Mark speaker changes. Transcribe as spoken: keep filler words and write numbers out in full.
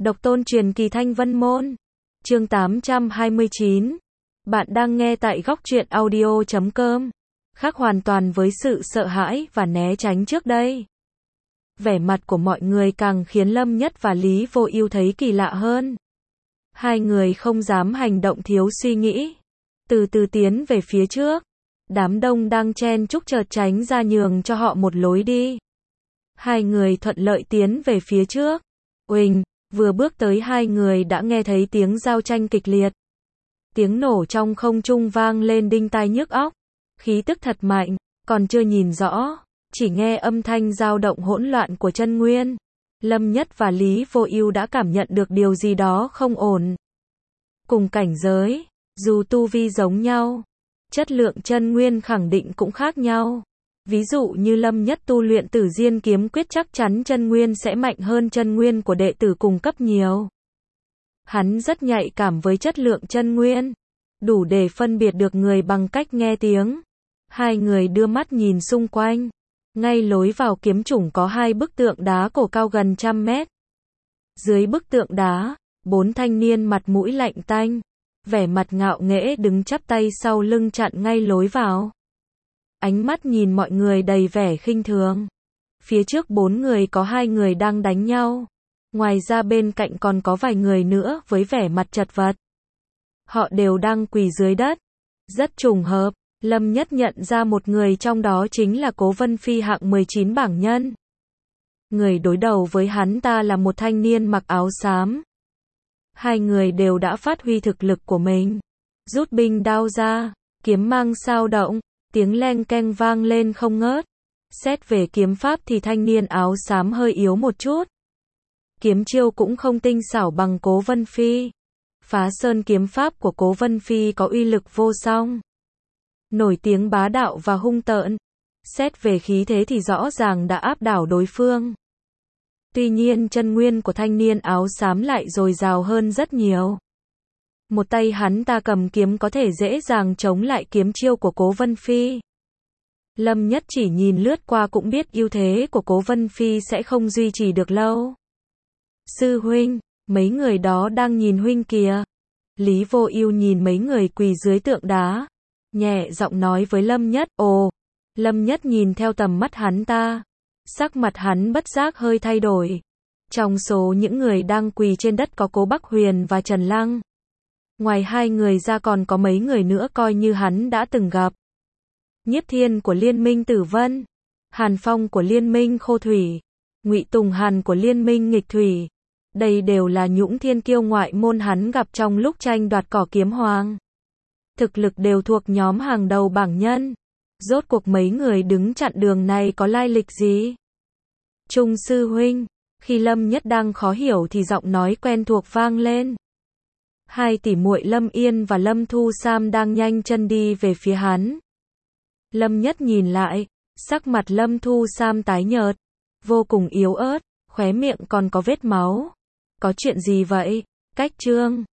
Speaker 1: Độc tôn truyền kỳ Thanh Vân Môn. Chương tám trăm hai mươi chín. Bạn đang nghe tại góc truyện audio chấm com. Khác hoàn toàn với sự sợ hãi và né tránh trước đây. Vẻ mặt của mọi người càng khiến Lâm Nhất và Lý Vô Ưu thấy kỳ lạ hơn. Hai người không dám hành động thiếu suy nghĩ, từ từ tiến về phía trước. Đám đông đang chen chúc chợt tránh ra nhường cho họ một lối đi. Hai người thuận lợi tiến về phía trước. Uỳnh, vừa bước tới hai người đã nghe thấy tiếng giao tranh kịch liệt. Tiếng nổ trong không trung vang lên đinh tai nhức óc. Khí tức thật mạnh, còn chưa nhìn rõ, chỉ nghe âm thanh dao động hỗn loạn của chân nguyên. Lâm Nhất và Lý Vô Ưu đã cảm nhận được điều gì đó không ổn. Cùng cảnh giới, dù tu vi giống nhau, chất lượng chân nguyên khẳng định cũng khác nhau. Ví dụ như Lâm Nhất tu luyện Tử Diên kiếm quyết chắc chắn chân nguyên sẽ mạnh hơn chân nguyên của đệ tử cùng cấp nhiều. Hắn rất nhạy cảm với chất lượng chân nguyên, đủ để phân biệt được người bằng cách nghe tiếng. Hai người đưa mắt nhìn xung quanh. Ngay lối vào kiếm chủng có hai bức tượng đá cổ cao gần trăm mét. Dưới bức tượng đá, bốn thanh niên mặt mũi lạnh tanh, vẻ mặt ngạo nghễ đứng chắp tay sau lưng chặn ngay lối vào. Ánh mắt nhìn mọi người đầy vẻ khinh thường. Phía trước bốn người có hai người đang đánh nhau. Ngoài ra bên cạnh còn có vài người nữa với vẻ mặt chật vật. Họ đều đang quỳ dưới đất. Rất trùng hợp, Lâm Nhất nhận ra một người trong đó chính là Cố Vân Phi hạng mười chín bảng nhân. Người đối đầu với hắn ta là một thanh niên mặc áo xám. Hai người đều đã phát huy thực lực của mình. Rút binh đao ra, kiếm mang sao động, tiếng leng keng vang lên không ngớt. Xét về kiếm pháp thì thanh niên áo xám hơi yếu một chút. Kiếm chiêu cũng không tinh xảo bằng Cố Vân Phi. Phá sơn kiếm pháp của Cố Vân Phi có uy lực vô song, nổi tiếng bá đạo và hung tợn. Xét về khí thế thì rõ ràng đã áp đảo đối phương. Tuy nhiên chân nguyên của thanh niên áo xám lại dồi dào hơn rất nhiều. Một tay hắn ta cầm kiếm có thể dễ dàng chống lại kiếm chiêu của Cố Vân Phi. Lâm Nhất chỉ nhìn lướt qua cũng biết ưu thế của Cố Vân Phi sẽ không duy trì được lâu. Sư huynh, mấy người đó đang nhìn huynh kìa. Lý Vô Ưu nhìn mấy người quỳ dưới tượng đá, nhẹ giọng nói với Lâm Nhất. Ồ, Lâm Nhất nhìn theo tầm mắt hắn ta. Sắc mặt hắn bất giác hơi thay đổi. Trong số những người đang quỳ trên đất có Cố Bắc Huyền và Trần Lăng. Ngoài hai người ra còn có mấy người nữa coi như hắn đã từng gặp. Nhiếp Thiên của Liên minh Tử Vân, Hàn Phong của Liên minh Khô Thủy, Ngụy Tùng Hàn của Liên minh Nghịch Thủy. Đây đều là những thiên kiêu ngoại môn hắn gặp trong lúc tranh đoạt cỏ kiếm hoàng. Thực lực đều thuộc nhóm hàng đầu bảng nhân. Rốt cuộc mấy người đứng chặn đường này có lai lịch gì? Trung sư huynh, khi Lâm Nhất đang khó hiểu thì giọng nói quen thuộc vang lên. Hai tỷ muội Lâm Yên và Lâm Thu Sam đang nhanh chân đi về phía hắn. Lâm Nhất nhìn lại, sắc mặt Lâm Thu Sam tái nhợt, vô cùng yếu ớt, khóe miệng còn có vết máu. Có chuyện gì vậy? Cách Trương,